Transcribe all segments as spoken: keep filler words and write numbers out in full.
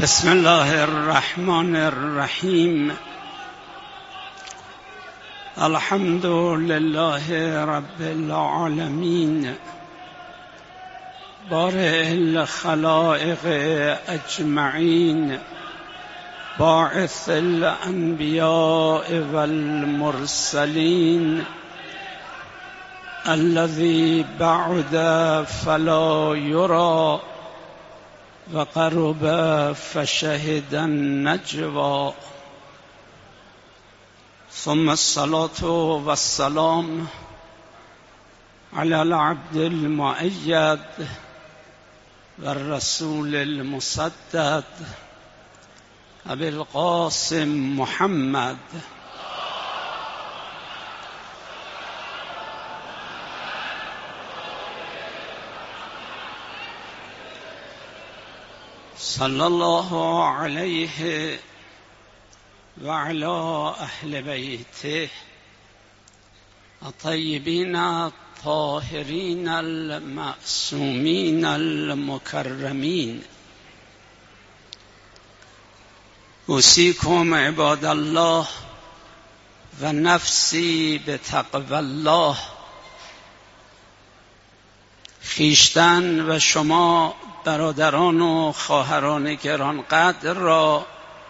بسم الله الرحمن الرحیم. الحمد لله رب العالمین، بارئ الخلائق اجمعین، باعث الانبیاء والمرسلین، الذی بعد فلا یری و قرب فشهد النجوى، ثم الصلاة والسلام على العبد المؤيد والرسول المسدد أبي القاسم محمد صلی الله علیه و علی اهل بیته الطیبین الطاهرین المعصومین المکرمین. اوصیکم عباد الله و نفسی بتقوی الله. خویشتن و شما برادران و خواهران گرانقدر را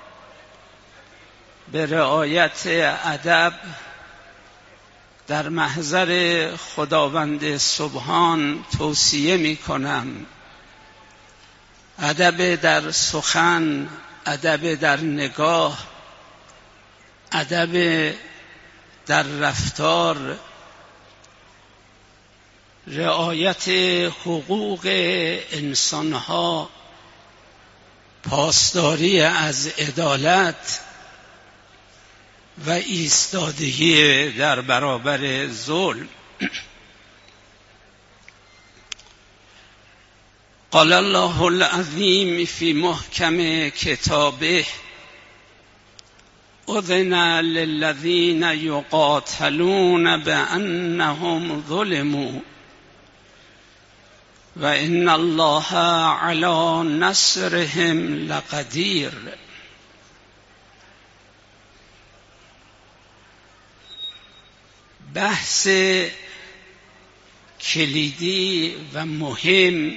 به رعایت ادب در محضر خداوند سبحان توصیه می کنم. ادب در سخن، ادب در نگاه، ادب در رفتار، رعایت حقوق انسانها، پاسداری از عدالت و ایستادگی در برابر ظلم. قال الله العظیم فی محکم کتابه اذن للذین یقاتلون بانهم ظلموا و ان الله علی نصرهم لقدیر. بحث کلیدی و مهم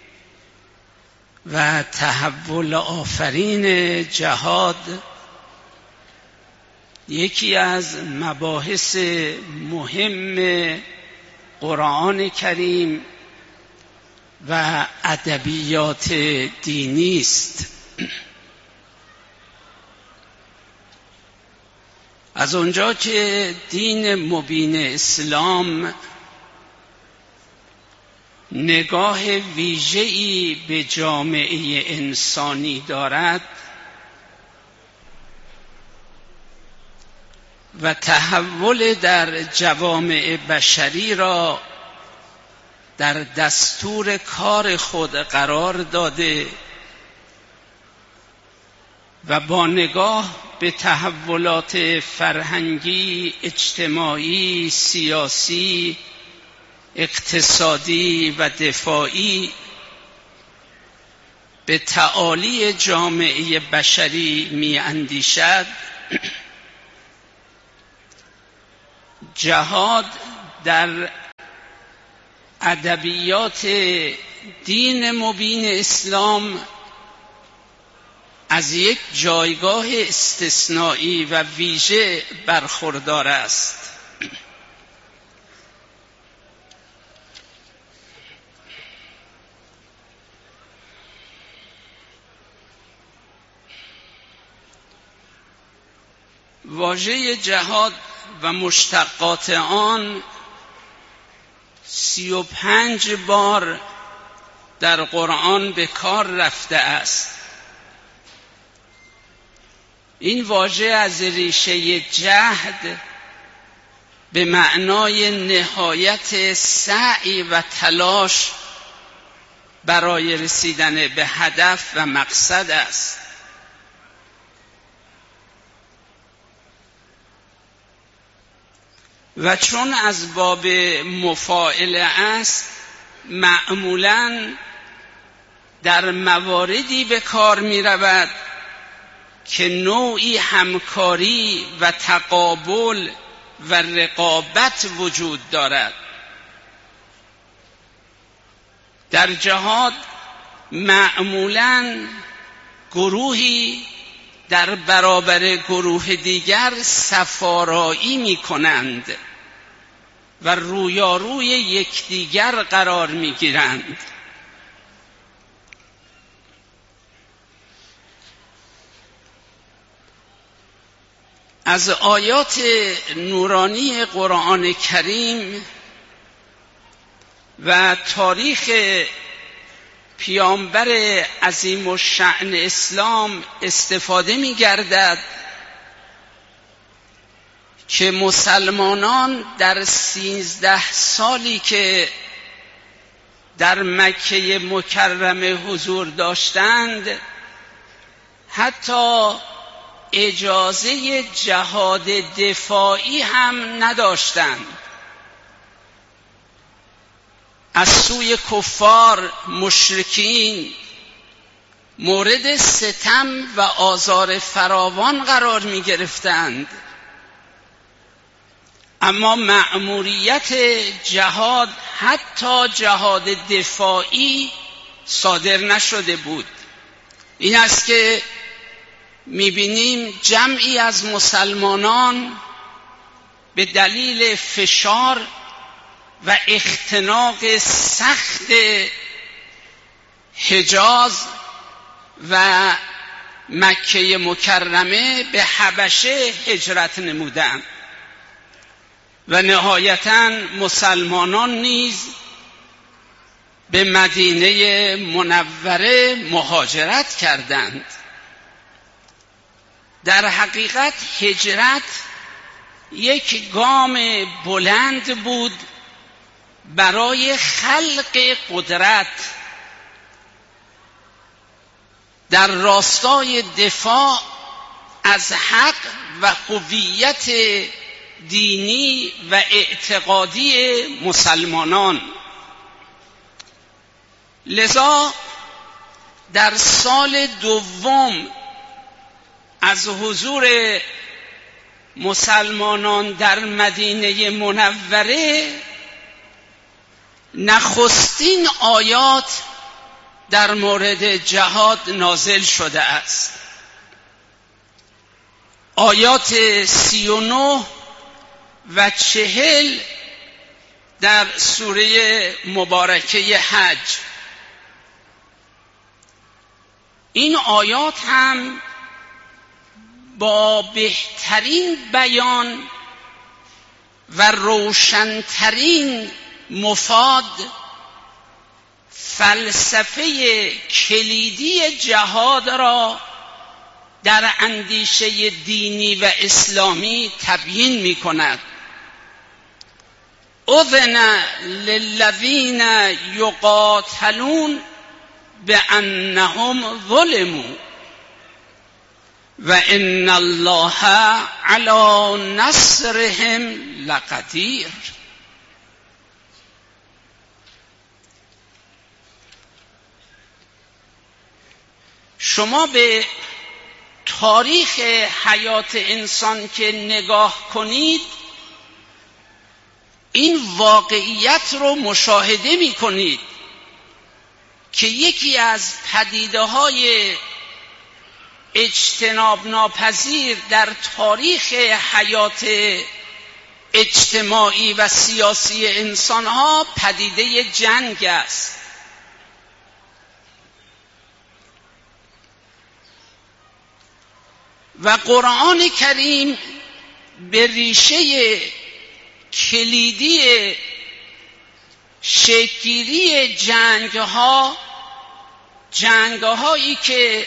و تحول آفرین جهاد یکی از مباحث مهم قرآن کریم و ادبیات دینی است. از اونجا که دین مبین اسلام نگاه ویژه‌ای به جامعه انسانی دارد و تحول در جوامع بشری را در دستور کار خود قرار داده و با نگاه به تحولات فرهنگی، اجتماعی، سیاسی، اقتصادی و دفاعی به تعالی جامعه بشری می اندیشد، جهاد در ادبیات دین مبین اسلام از یک جایگاه استثنایی و ویژه برخوردار است. واژه جهاد و مشتقات آن سی و پنج بار در قرآن به کار رفته است. این واژه از ریشه جهد به معنای نهایت سعی و تلاش برای رسیدن به هدف و مقصد است. و چون از باب مفاعله است، معمولاً در مواردی به کار می رود که نوعی همکاری و تقابل و رقابت وجود دارد. در جهاد معمولاً گروهی در برابر گروه دیگر صفارایی می کنند و رویاروی یکدیگر قرار می گیرند. از آیات نورانی قرآن کریم و تاریخ پیامبر عظیم الشأن اسلام استفاده می گردد که مسلمانان در سیزده سالی که در مکه مکرمه حضور داشتند حتی اجازه جهاد دفاعی هم نداشتند. از سوی کفار مشرکین مورد ستم و آزار فراوان قرار می گرفتند، اما مأموریت جهاد حتی جهاد دفاعی صادر نشده بود. این است که می بینیم جمعی از مسلمانان به دلیل فشار و اختناق سخت حجاز و مکه مکرمه به حبشه هجرت نمودند و نهایتاً مسلمانان نیز به مدینه منوره مهاجرت کردند. در حقیقت هجرت یک گام بلند بود برای خلق قدرت در راستای دفاع از حق و هویت دینی و اعتقادی مسلمانان. لذا در سال دوم از حضور مسلمانان در مدینه منوره نخستین آیات در مورد جهاد نازل شده است. آیات سی و نه و چهل در سوره مبارکه حج. این آیات هم با بهترین بیان و روشنترین مفاد فلسفه کلیدی جهاد را در اندیشه دینی و اسلامی تبیین می کند. اذن للذین یقاتلون بانهم ظلموا و ان الله علی نصرهم لقدیر. شما به تاریخ حیات انسان که نگاه کنید این واقعیت رو مشاهده می کنید که یکی از پدیده‌های اجتناب ناپذیر در تاریخ حیات اجتماعی و سیاسی انسان‌ها پدیده جنگ است. و قرآن کریم به ریشه کلیدی شکل‌گیری جنگ‌ها، جنگ‌هایی که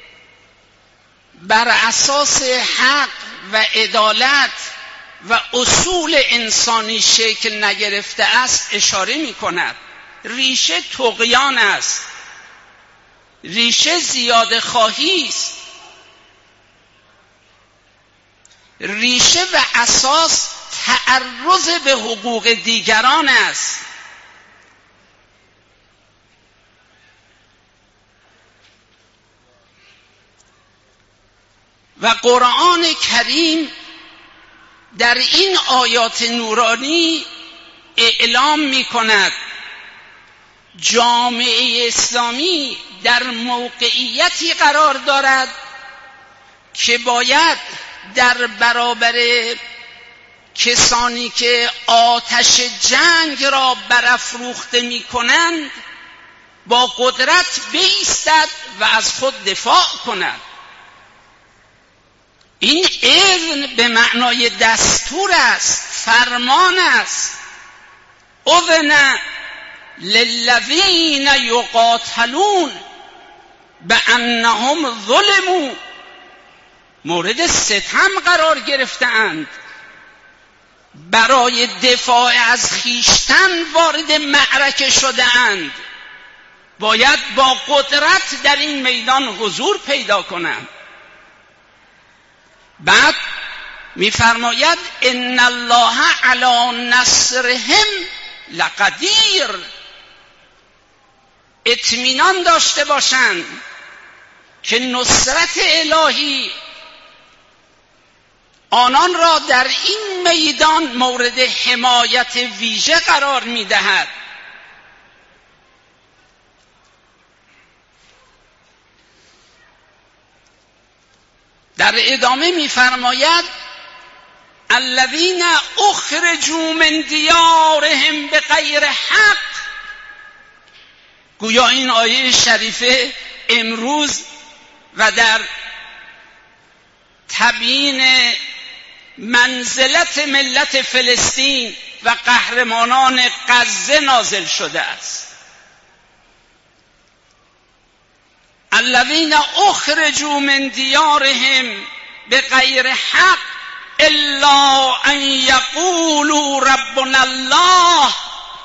بر اساس حق و عدالت و اصول انسانی شکل نگرفته است اشاره می کند. ریشه طغیان است، ریشه زیاده خواهی است، ریشه و اساس تعرض به حقوق دیگران است. و قرآن کریم در این آیات نورانی اعلام می کند جامعه اسلامی در موقعیتی قرار دارد که باید در برابر کسانی که آتش جنگ را برافروخته می کنند با قدرت بایستد و از خود دفاع کند. این اذن به معنای دستور است، فرمان است. اذن للذین یقاتلون بانهم ظلموا، مورد ستم قرار گرفتند، برای دفاع از خیشتن وارد معرکه شده اند، باید با قدرت در این میدان حضور پیدا کنند. بعد می‌فرماید ان الله علی نصرهم لقدیر، اطمینان داشته باشند که نصرت الهی آنان را در این میدان مورد حمایت ویژه قرار می‌دهد. در ادامه می‌فرماید الذین اخرجوا من دیارهم بغیر حق. گویا این آیه شریفه امروز و در تبیین منزلت ملت فلسطین و قهرمانان غزه نازل شده است. الذین اخرجوا من دیارهم بغیر حق الا ان یقولوا ربنا الله.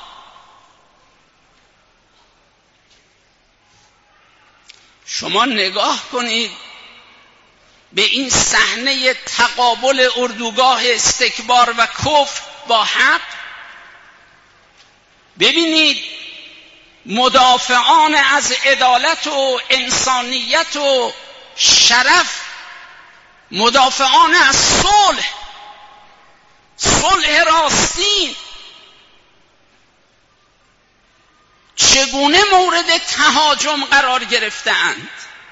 شما نگاه کنید به این صحنه تقابل اردوگاه استکبار و کفر با حق. ببینید مدافعان از عدالت و انسانیت و شرف، مدافعان از صلح، صلح راستین، چگونه مورد تهاجم قرار گرفتند؟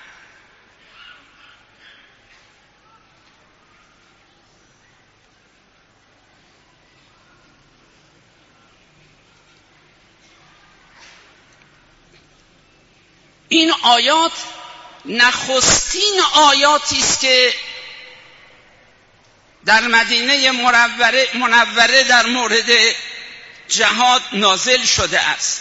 این آیات نخستین آیاتی است که در مدینه منوره, منوره در مورد جهاد نازل شده است.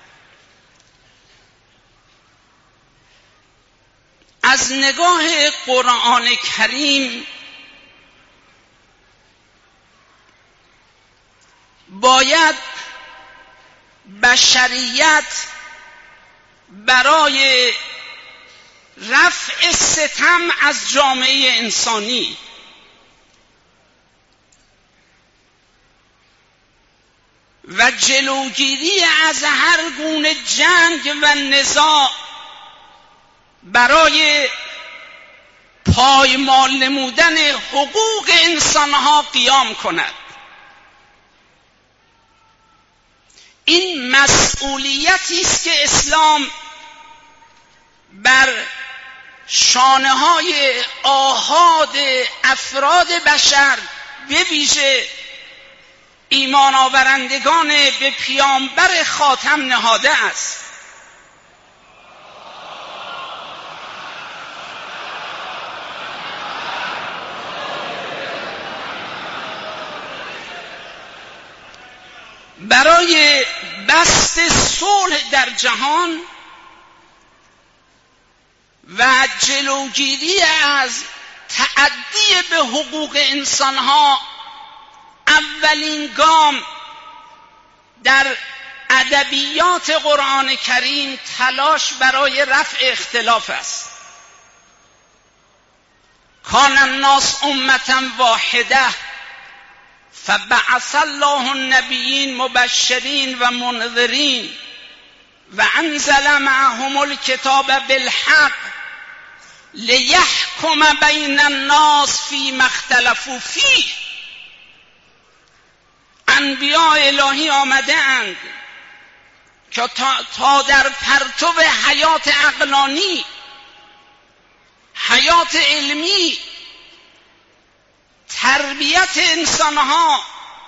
از نگاه قرآن کریم باید بشریت برای رفع ستم از جامعه انسانی و جلوگیری از هر گونه جنگ و نزاع برای پایمال نمودن حقوق انسانها قیام کند. این مسئولیتی است که اسلام بر شانه‌های آحاد افراد بشر به ویژه ایمان آورندگان به پیامبر خاتم نهاده است. برای بسط صلح در جهان و جلوگیری از تعدی به حقوق انسانها اولین گام در ادبیات قرآن کریم تلاش برای رفع اختلاف است. کان الناس امة واحده فبعث الله النبیین مبشرین و منذرین و انزل معهم الکتاب بالحق لیحکم بین الناس فیما اختلفوا فیه. انبیاء الهی آمده اند که تا, تا در پرتو حیات عقلانی، حیات علمی، تربیت انسانها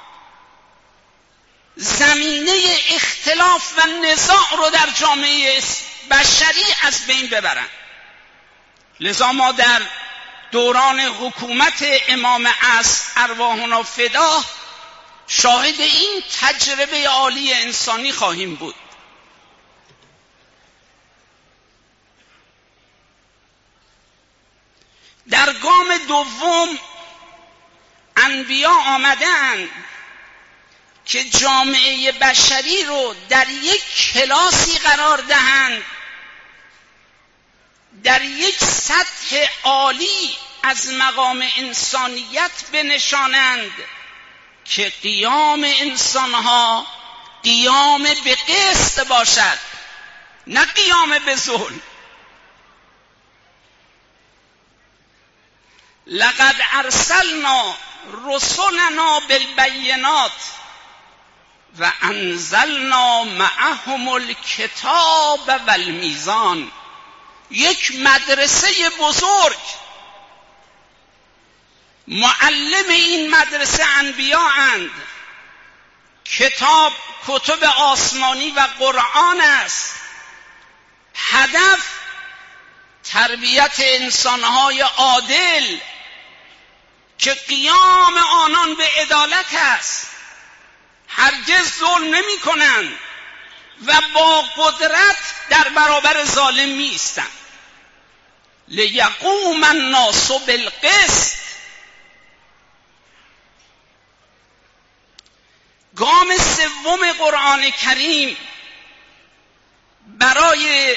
زمینه اختلاف و نزاع رو در جامعه بشری از بین ببرند. لذا ما در دوران حکومت امام عصر ارواحنا فدا شاهد این تجربه عالی انسانی خواهیم بود. در گام دوم انبیا آمدند که جامعه بشری رو در یک کلاسی قرار دهند، در یک سطح عالی از مقام انسانیت بنشانند که قیام انسانها قیام به قسط باشد، نه قیام به ظلم. لقد ارسلنا رسلنا بالبینات و انزلنا معهم الکتاب و المیزان. یک مدرسه بزرگ، معلم این مدرسه انبیا اند. کتاب کتب آسمانی و قرآن است. هدف تربیت انسانهای عادل که قیام آنان به عدالت است، هرگز ظلم نمی کنند و با قدرت در برابر ظالم می ایستند. لیقوم الناس بالقسط. گام سوم قرآن کریم برای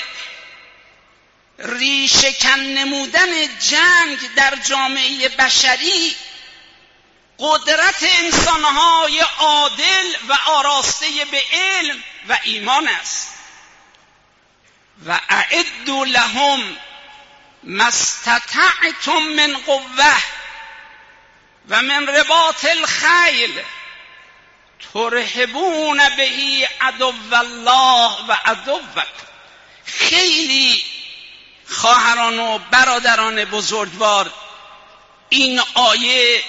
ریشه‌کن نمودن جنگ در جامعه بشری قدرت انسانهای عادل و آراسته به علم و ایمان است. و اعدوا لهم ما استطعتم من قوة و من رباط الخیل ترهبون به عدو الله و عدوکم. خیلی خواهران و برادران بزرگوار، این آیه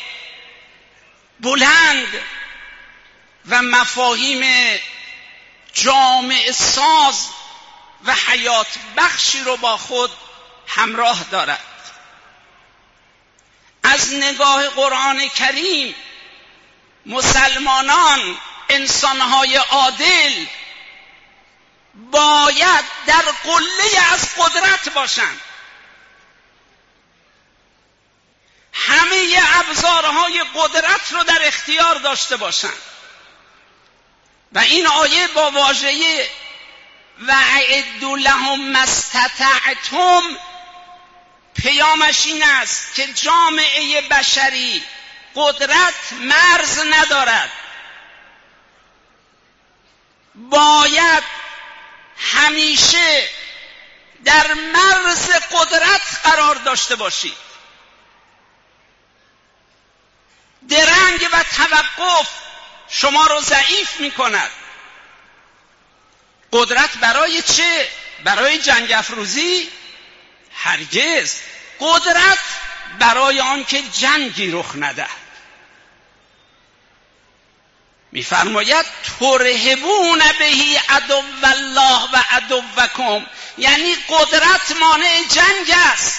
بلند و مفاهیم جامع ساز و حیات بخشی رو با خود همراه دارد. از نگاه قرآن کریم مسلمانان، انسانهای عادل باید در قله از قدرت باشند. همه ابزارهای قدرت رو در اختیار داشته باشند. و این آیه با واژه و اعدوا لهم ما استطعتم پیامش این است که جامعه بشری قدرت مرز ندارد. باید همیشه در مرز قدرت قرار داشته باشید. درنگ و توقف شما رو ضعیف می کند. قدرت برای چه؟ برای جنگ افروزی؟ هرگز. قدرت برای آن که جنگی رخ ندهد. می‌فرماید ترهبون به عدو الله و عدوکم، یعنی قدرت مانع جنگ است.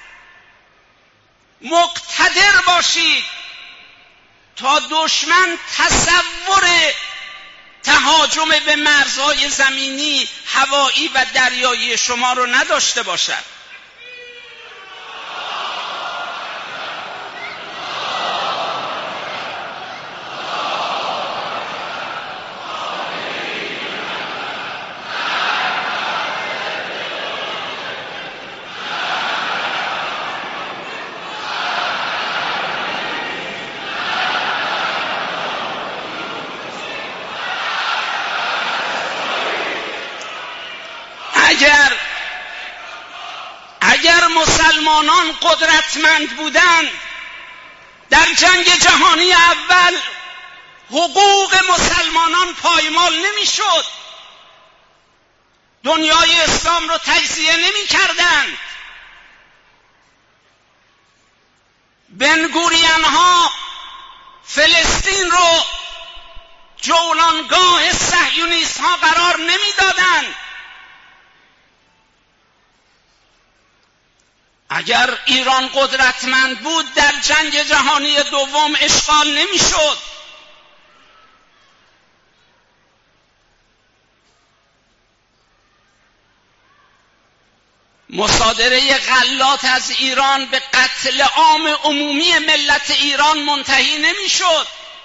مقتدر باشید تا دشمن تصور تهاجم به مرزهای زمینی، هوایی و دریایی شما رو نداشته باشد. اگر مسلمانان قدرتمند بودند در جنگ جهانی اول حقوق مسلمانان پایمال نمیشد، دنیای اسلام رو تجزیه نمی کردند. بنگوریان ها فلسطین رو جولانگاه صهیونیست ها قرار نمی دادند. اگر ایران قدرتمند بود در جنگ جهانی دوم اشغال نمی شد. مصادره غلات از ایران به قتل عام عمومی ملت ایران منتهی نمی شد.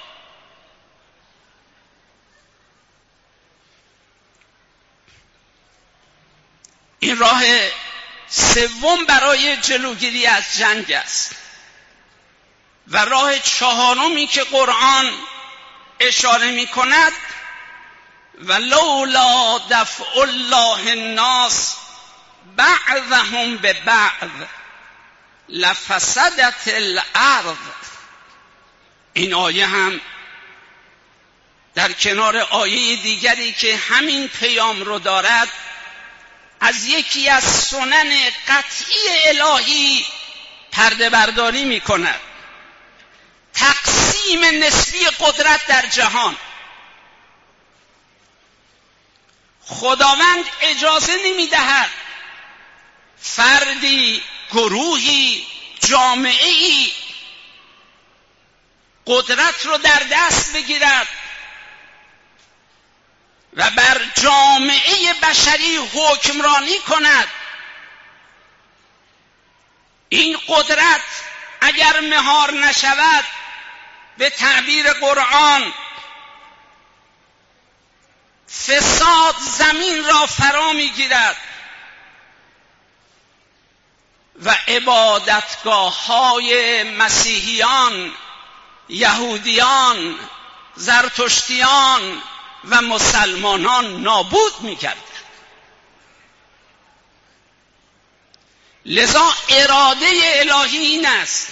این راه سوم برای جلوگیری از جنگ است و راه چهارمی که قرآن اشاره می کند و لولا دفع الله الناس بعضهم به بعض لفسدت الارض. این آیه هم در کنار آیه دیگری که همین پیام رو دارد از یکی از سنن قطعی الهی پرده برداری می کند. تقسیم نسبی قدرت در جهان. خداوند اجازه نمی دهد فردی، گروهی، جامعه‌ای قدرت رو در دست بگیرد و بر جامعه بشری حکمرانی کند. این قدرت اگر مهار نشود به تعبیر قرآن فساد زمین را فرا میگیرد و عبادتگاه های مسیحیان، یهودیان، زرتشتیان و مسلمانان نابود می‌کرد. لذا اراده الهی این است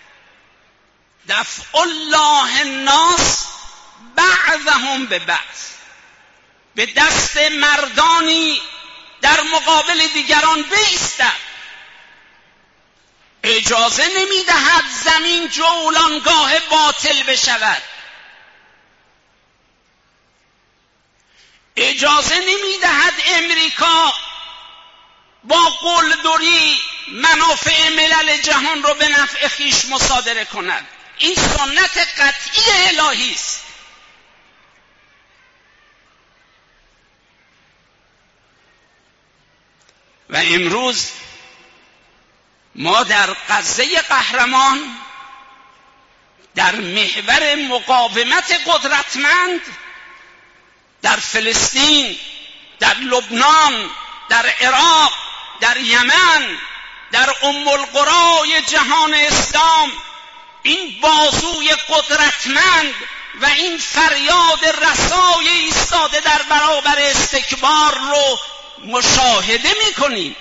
دفع الله الناس بعضهم به بعض. به دست مردانی در مقابل دیگران بایستد. اجازه نمی‌دهد زمین جولانگاه باطل بشود. اجازه نمی‌دهد امریکا با قلدری منافع ملل جهان رو به نفع خویش مصادره کند. این سنت قطعی الهی است. و امروز ما در غزه قهرمان در محور مقاومت قدرتمند در فلسطین، در لبنان، در عراق، در یمن، در ام القرای جهان اسلام این بازوی قدرتمند و این فریاد رسای ایستاده در برابر استکبار رو مشاهده می‌کنیم.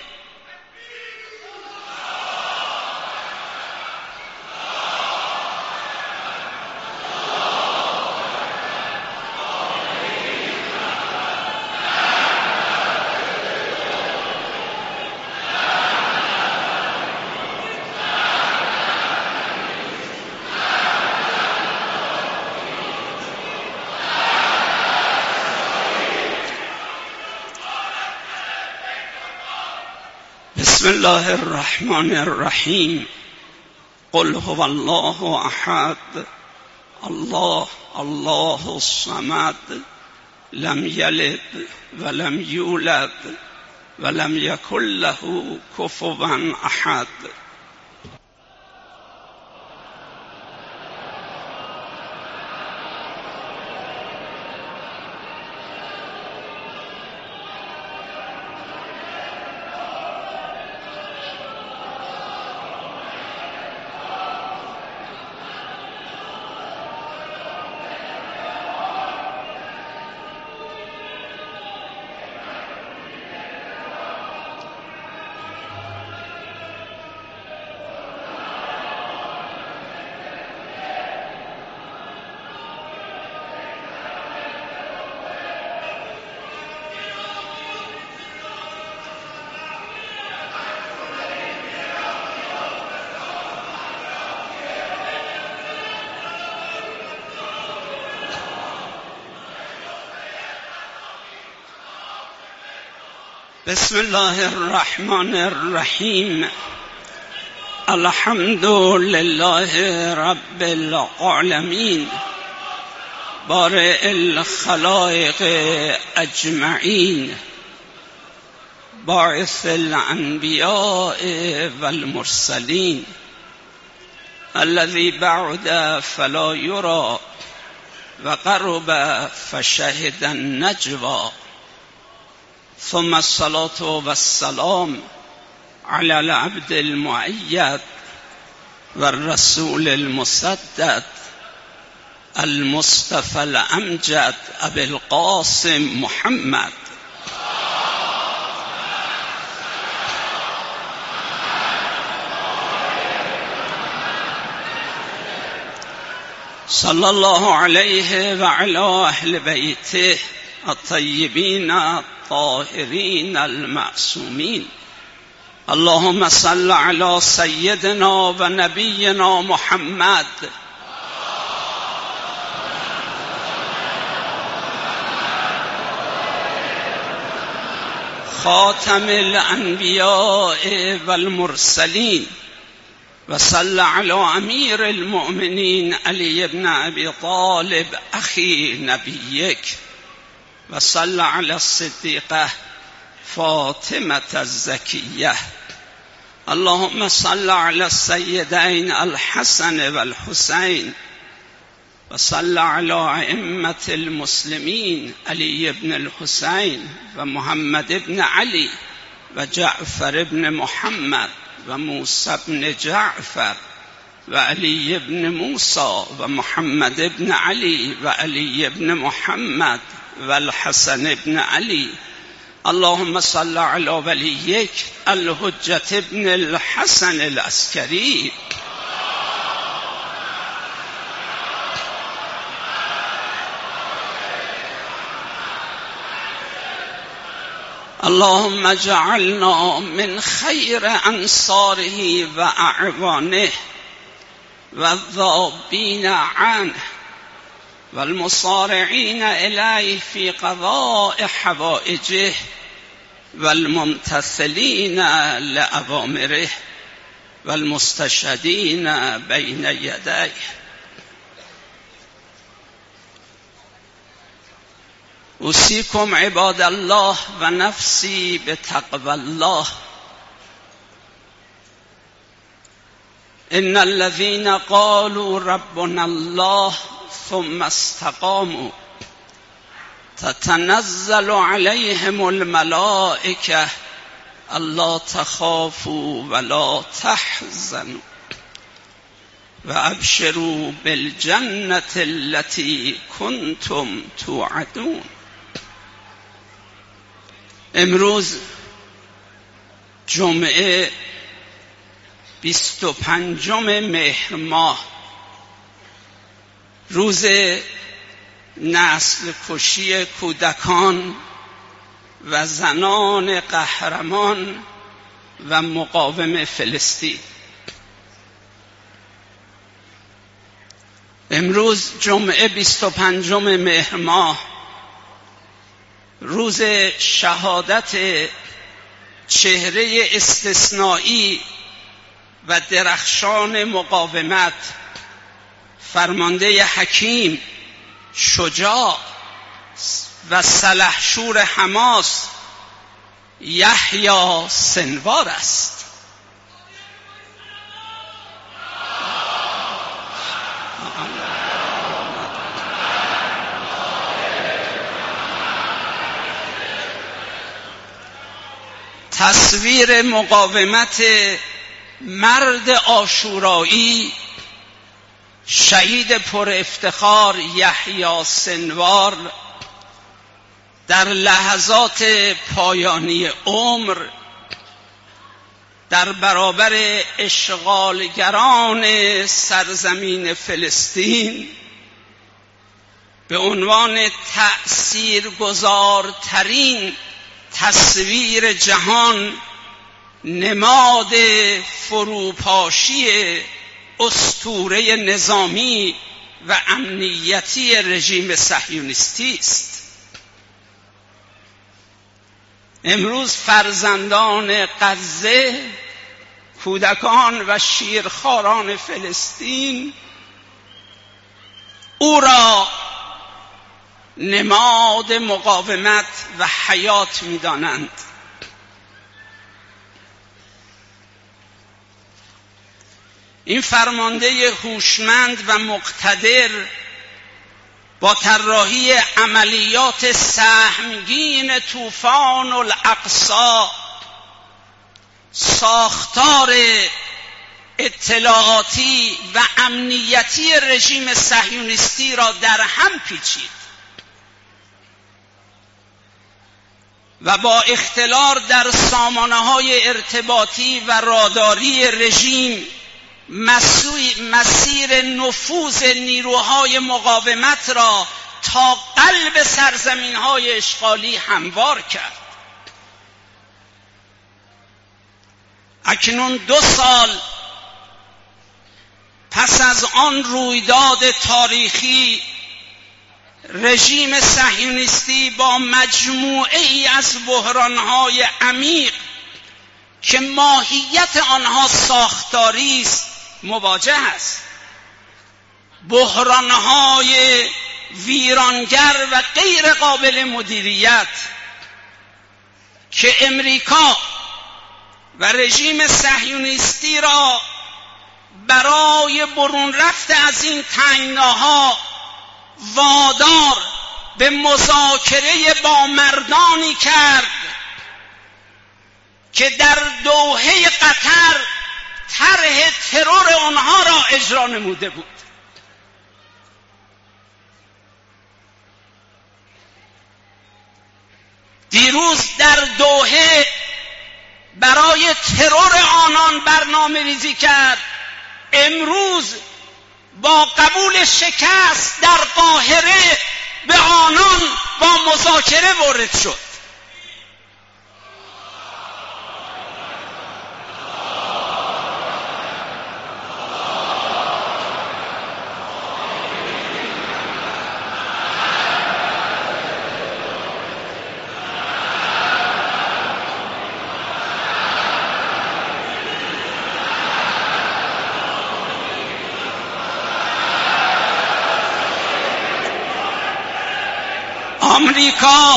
بسم الله الرحمن الرحیم. قل هو الله احد الله الله الصمد لم یلد ولم یولد ولم یکن له کفوا احد. بسم الله الرحمن الرحیم. الحمد لله رب العالمین بارئ الخلائق اجمعین باعث الانبیاء والمرسلین الذی بعد فلا یرى وقرب فشهد النجوى ثم الصلاة والسلام على العبد المؤيد والرسول المسدد المصطفى الأمجد أبي القاسم محمد صلى الله عليه وعلى أهل بيته الطيبين الطاهرين المعصومين. اللهم صل على سيدنا ونبينا محمد خاتم الأنبياء والمرسلين، وصل على أمير المؤمنين علي بن أبي طالب أخي نبيك، وصل على الصديقة فاطمة الزكية. اللهم صل على السيدين الحسن والحسين، وصل على أئمة المسلمين علي بن الحسين ومحمد بن علي وجعفر بن محمد وموسى بن جعفر وعلي بن موسى ومحمد بن علي وعلي بن محمد والحسن بن علي. اللهم صل على وليك الحجة بن الحسن العسكري. اللهم اجعلنا من خير أنصاره وأعوانه والذابين عنه والمصارعين إليه في قضاء حوائجه والممتثلين لأوامره والمستشهدين بين يديه. أوصيكم عباد الله ونفسي بتقوى الله. إن الذين قالوا ربنا الله ثم استقاموا تتنزل عليهم الملائكة ألا تخافوا ولا تحزنوا وأبشروا بالجنة التي كنتم توعدون. امروز جمعه بیست و پنجم مهر ماه، روز نسل کشی کودکان و زنان قهرمان و مقاوم فلسطین. امروز جمعه بیست و پنجم مهر ماه، روز شهادت چهره استثنایی و درخشان مقاومت، فرمانده حکیم، شجاع و سلحشور حماس یحیی سنوار است. تصویر مقاومت مرد عاشورایی، شهید پر افتخار یحیی سنوار در لحظات پایانی عمر در برابر اشغالگران سرزمین فلسطین به عنوان تأثیرگذارترین تصویر جهان، نماد فروپاشی اسطوره نظامی و امنیتی رژیم صهیونیستی است. امروز فرزندان غزه، کودکان و شیرخواران فلسطین او را نماد مقاومت و حیات می‌دانند. این فرمانده هوشمند و مقتدر با طراحی عملیات سهمگین طوفان الاقصی ساختار اطلاعاتی و امنیتی رژیم صهیونیستی را در هم پیچید و با اختلال در سامانه‌های ارتباطی و راداری رژیم مسیر نفوذ نیروهای مقاومت را تا قلب سرزمین‌های اشغالی هموار کرد. اکنون دو سال پس از آن رویداد تاریخی، رژیم صهیونیستی با مجموعه ای از بحران‌های عمیق که ماهیت آنها ساختاری است مواجه است. بحران‌های ویرانگر و غیر قابل مدیریت که امریکا و رژیم صهیونیستی را برای برون رفت از این تنگناها وادار به مذاکره با مردانی کرد که در دوحه قطر طرح ترور آنها را اجرا نموده بود. دیروز در دوحه برای ترور آنان برنامه ریزی کرد، امروز با قبول شکست در قاهره به آنان با مذاکره وارد شد. آمریکا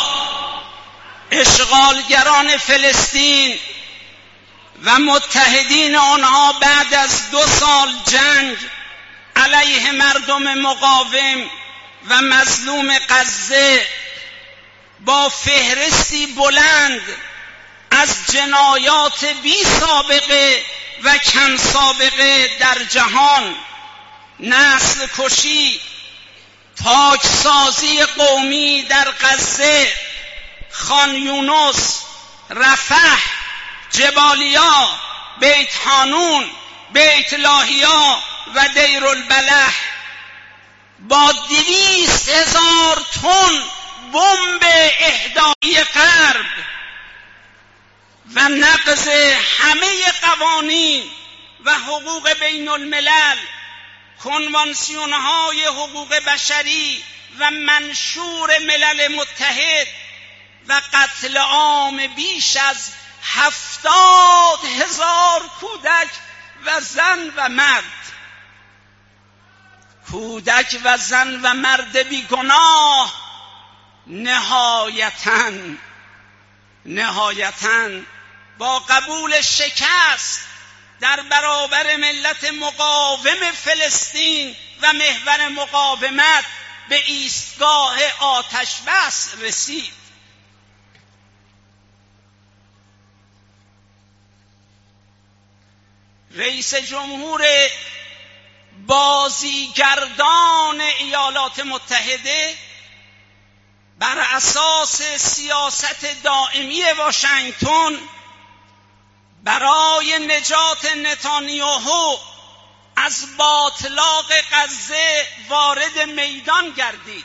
اشغالگران فلسطین و متحدین آنها بعد از دو سال جنگ علیه مردم مقاوم و مظلوم غزه با فهرستی بلند از جنایات بی سابقه و کم سابقه در جهان، نسل کشی، پاکسازی قومی در غزه، خان یونس، رفح، جبالیا، بیت حانون، بیت لاهیا و دیر البلح با دویست هزار تن بمب اهدایی غرب و نقض همه قوانین و حقوق بین الملل، کنوانسیون‌های حقوق بشری و منشور ملل متحد و قتل عام بیش از هفتاد هزار کودک و زن و مرد کودک و زن و مرد بیگناه نهایتاً نهایتاً با قبول شکست در برابر ملت مقاوم فلسطین و محور مقاومت به ایستگاه آتش بس رسید. رئیس جمهور بازیگردان ایالات متحده بر اساس سیاست دائمی واشنگتن برای نجات نتانیاهو از باطلاق غزه وارد میدان گردید.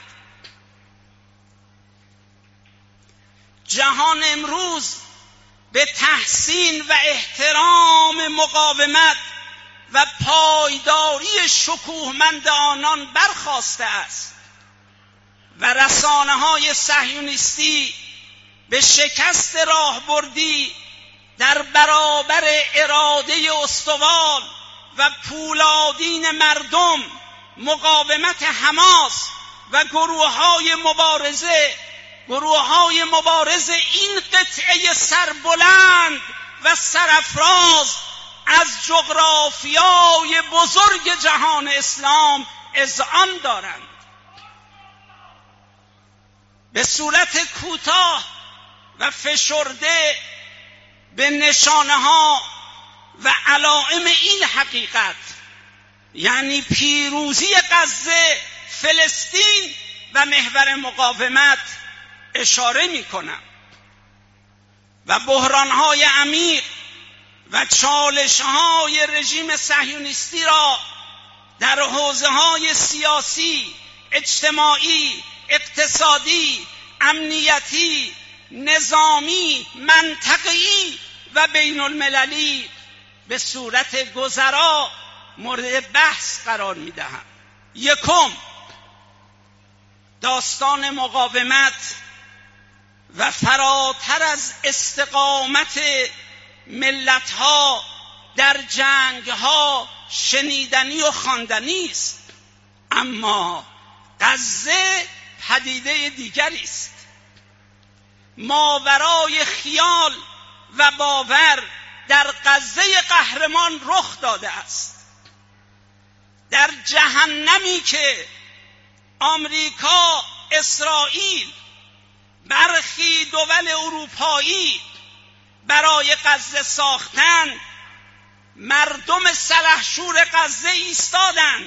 جهان امروز به تحسین و احترام مقاومت و پایداری شکوهمند آنان برخاسته است و رسانه‌های صهیونیستی به شکست راهبردی در برابر اراده استوار و پولادین مردم، مقاومت حماس و گروه‌های مبارزه گروه‌های مبارزه این قطعه سربلند و سرافراز از جغرافیای بزرگ جهان اسلام اذعان دارند. به صورت کوتاه و فشرده به نشانه‌ها و علائم این حقیقت، یعنی پیروزی غزه، فلسطین و محور مقاومت اشاره می‌کنم و بحران‌های عمیق و چالش‌های رژیم صهیونیستی را در حوزه‌های سیاسی، اجتماعی، اقتصادی، امنیتی، نظامی، منطقه‌ای و بین المللی به صورت گذرا مورد بحث قرار می‌دهم. یکم، داستان مقاومت و فراتر از استقامت ملت‌ها در جنگ‌ها شنیدنی و خواندنی است، اما غزه پدیده دیگری است. ماورای خیال و باور در غزه قهرمان رخ داده است. در جهنمی که آمریکا، اسرائیل، برخی دول اروپایی برای غزه ساختند، مردم سلحشور غزه ایستادند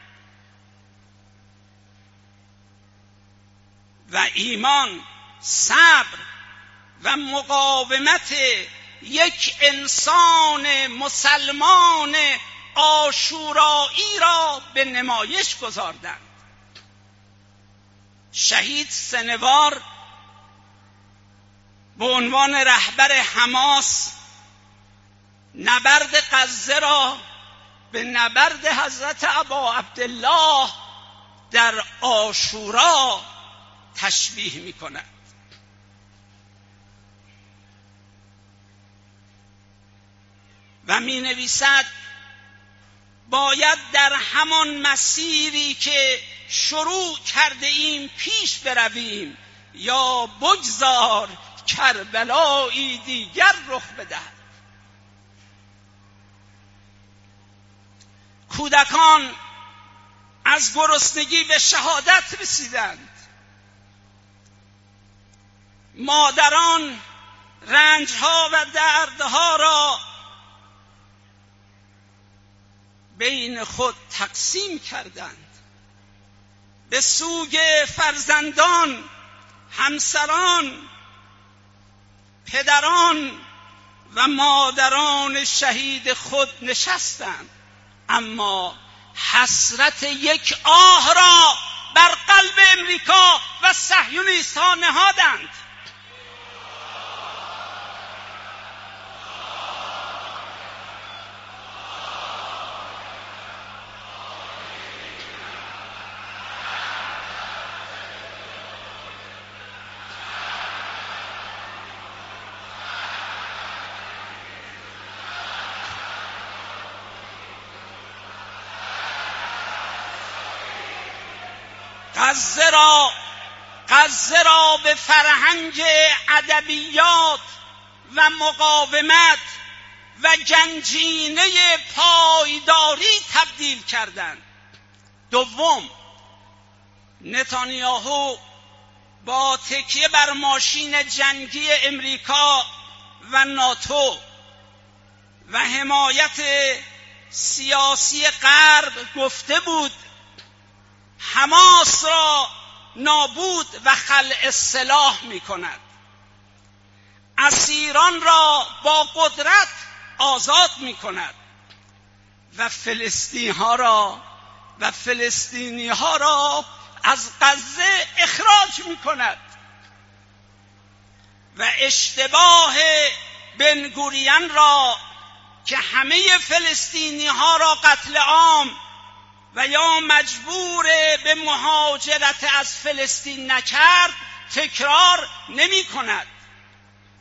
و ایمان، صبر و مقاومت یک انسان مسلمان عاشورایی را به نمایش گذاردند. شهید سنوار به عنوان رهبر حماس نبرد غزه را به نبرد حضرت ابا عبدالله در عاشورا تشبیه می کند. و می نویسد باید در همان مسیری که شروع کرده ایم پیش برویم یا بگذار کربلایی دیگر رخ بدهد. کودکان از گرسنگی به شهادت رسیدند. مادران رنجها و دردها را بین خود تقسیم کردند. به سوگ فرزندان، همسران، پدران و مادران شهید خود نشستند، اما حسرت یک آه را بر قلب امریکا و صهیونیست‌ها نهادند. غزه را غزه را به فرهنگ ادبیات و مقاومت و گنجینه پایداری تبدیل کردند. دوم، نتانیاهو با تکیه بر ماشین جنگی امریکا و ناتو و حمایت سیاسی غرب گفته بود حماس را نابود و خلع سلاح می کند، اسیران را با قدرت آزاد می کند و فلسطینی ها را و فلسطینی ها را از غزه اخراج می کند و اشتباه بن گوریون را که همه فلسطینی ها را قتل عام و یا مجبور به مهاجرت از فلسطین نکرد تکرار نمی کند.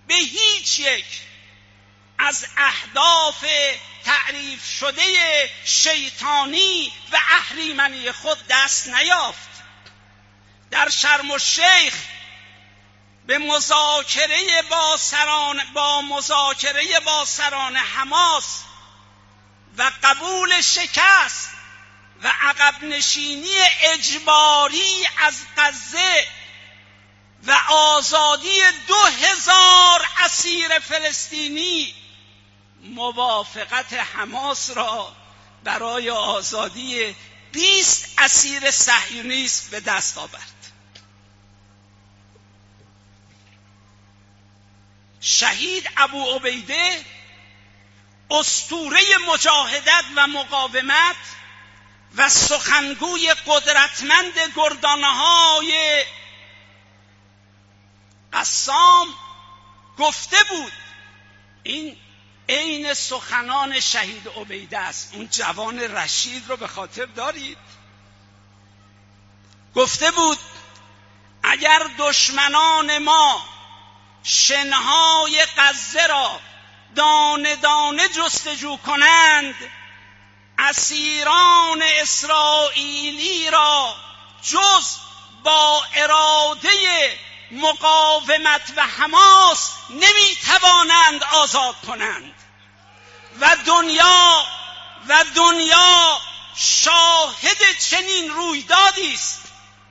به هیچ یک از اهداف تعریف شده شیطانی و اهریمنی خود دست نیافت. در شرم الشیخ به مذاکره با سران با مذاکره با سران حماس و قبول شکست و عقب نشینی اجباری از غزه و آزادی دو هزار اسیر فلسطینی موافقت حماس را برای آزادی بیست اسیر صهیونیست به دست آورد. شهید ابو عبیده اسطوره مجاهدت و مقاومت و سخنگوی قدرتمند گردانه‌های قسام گفته بود، این عین سخنان شهید عبیده است. اون جوان رشید رو به خاطر دارید؟ گفته بود اگر دشمنان ما شنهای غزه را دانه دانه جستجو کنند، اسیران اسرائیلی را جز با اراده مقاومت و حماس نمیتوانند آزاد کنند و دنیا و دنیا شاهد چنین رویدادی است.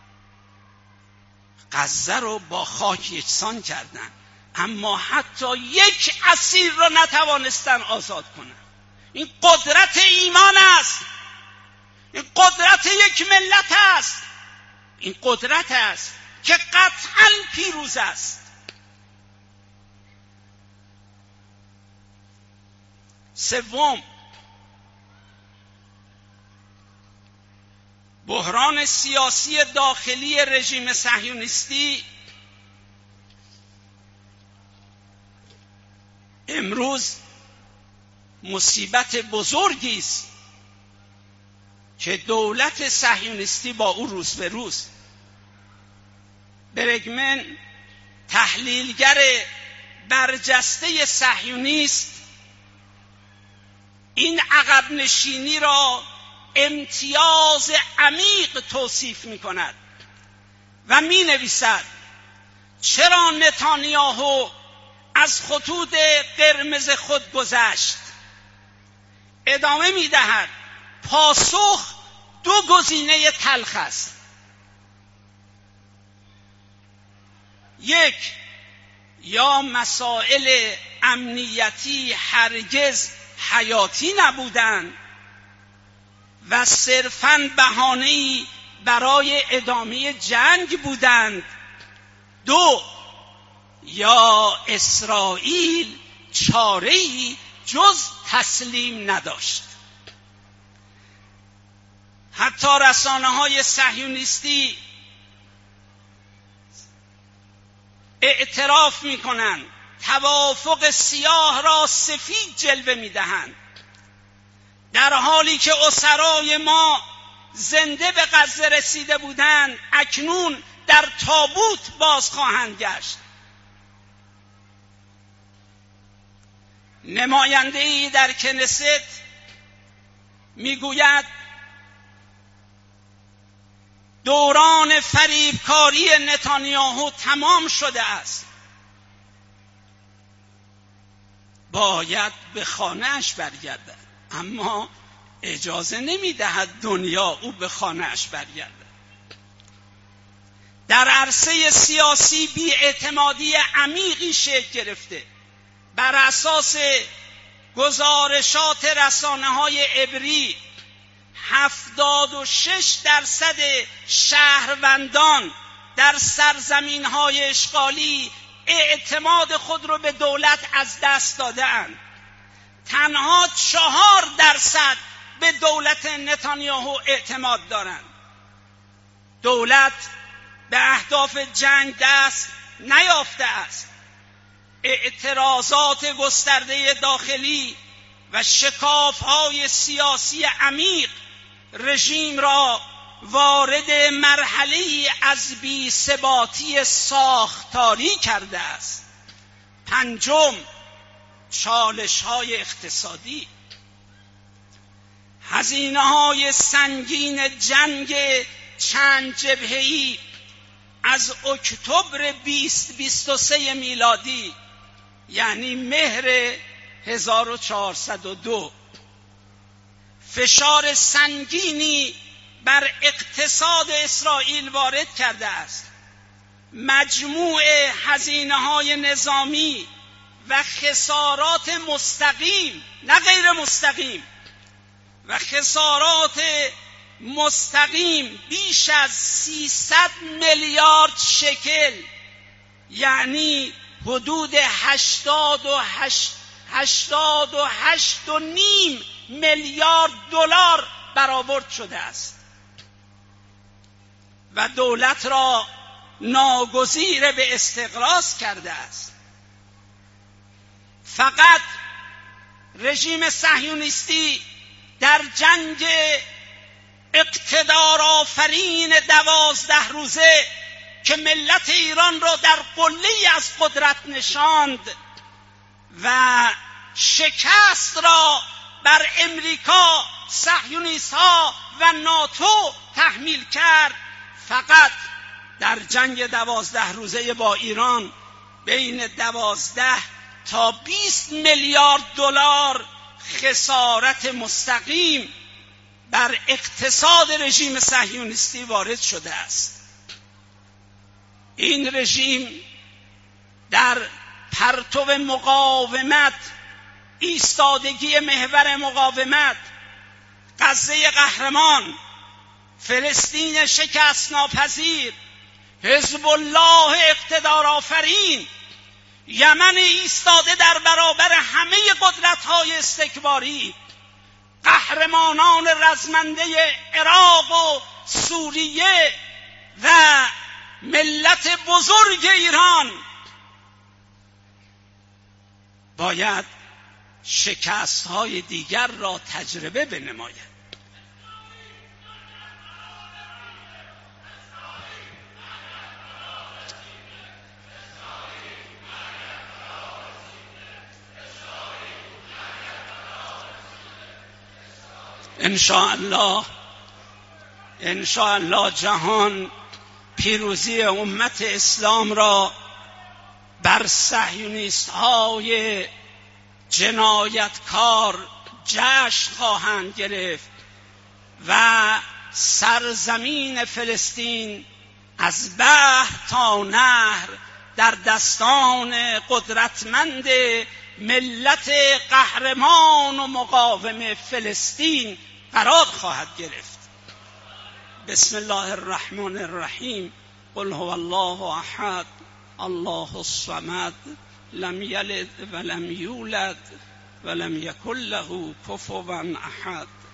غزه رو با خاک یکسان کردند، اما حتی یک اسیر رو نتوانستند آزاد کنند. این قدرت ایمان است، این قدرت یک ملت است، این قدرت است که قطعاً پیروز است. سوم، بحران سیاسی داخلی رژیم صهیونیستی امروز مصیبت بزرگی است که دولت صهیونیستی با او روز به روز. برگمن، تحلیلگر برجسته صهیونیست، این عقب نشینی را امتیاز عمیق توصیف می کند و می نویسد چرا نتانیاهو از خطوط قرمز خود گذشت. ادامه می دهد پاسخ دو گزینه تلخ است. یک، یا مسائل امنیتی هرگز حیاتی نبودند و صرفاً بهانه‌ای برای ادامه جنگ بودند. دو، یا اسرائیل چاره‌ای جز تسلیم نداشت. حتی رسانه‌های صهیونیستی اعتراف می‌کنند، توافق سیاه را سفید جلوه می‌دهند، در حالی که اسرای ما زنده به غزه رسیده بودند اکنون در تابوت باز خواهند گشت. نماینده‌ای در کنست میگوید دوران فریبکاری نتانیاهو تمام شده است، باید به خانه‌اش برگردد، اما اجازه نمیدهد دنیا او به خانه‌اش برگردد. در عرصه سیاسی بی‌اعتمادی عمیقی شکل گرفته. بر اساس گزارشات رسانه‌های عبری، هفتاد و شش درصد شهروندان در سرزمین‌های اشغالی اعتماد خود را به دولت از دست داده‌اند. تنها چهار درصد به دولت نتانیاهو اعتماد دارند. دولت به اهداف جنگ دست نیافته است. اعتراضات گسترده داخلی و شکاف‌های سیاسی عمیق رژیم را وارد مرحله‌ای از بی‌ثباتی ساختاری کرده است. پنجم، چالش‌های اقتصادی. هزینه‌های سنگین جنگ چند جبهه‌ای از اکتبر بیست بیست و سه میلادی، یعنی مهر هزار و چهارصد و دو، فشار سنگینی بر اقتصاد اسرائیل وارد کرده است. مجموع هزینه‌های نظامی و خسارات مستقیم نه غیر مستقیم و خسارات مستقیم بیش از سیصد میلیارد شکل، یعنی حدود هشتاد و هشت هشتاد و هشت و نیم میلیارد دلار برآورد شده است و دولت را ناگزیر به استقراض کرده است. فقط رژیم صهیونیستی در جنگ اقتدار آفرین دوازده روزه که ملت ایران را در قله‌ای از قدرت نشاند و شکست را بر امریکا، صهیونیست‌ها و ناتو تحمیل کرد، فقط در جنگ دوازده روزه با ایران بین دوازده تا بیست میلیارد دلار خسارت مستقیم بر اقتصاد رژیم صهیونیستی وارد شده است. این رژیم در پرتو مقاومت، ایستادگی محور مقاومت، غزه قهرمان، فلسطین شکست ناپذیر، حزب الله اقتدار آفرین، یمن ایستاده در برابر همه قدرت‌های استکباری، قهرمانان رزمنده عراق و سوریه و ملت بزرگ ایران باید شکست‌های دیگر را تجربه بنماید. انشاءالله انشاءالله جهان پیروزی امت اسلام را بر صهیونیست های جنایتکار جشن خواهند گرفت و سرزمین فلسطین از بحر تا نهر در دستان قدرتمند ملت قهرمان و مقاوم فلسطین قرار خواهد گرفت. بسم الله الرحمن الرحیم. قل هو الله احد الله الصمد لم یلد ولم یولد ولم یکن له کفوا احد.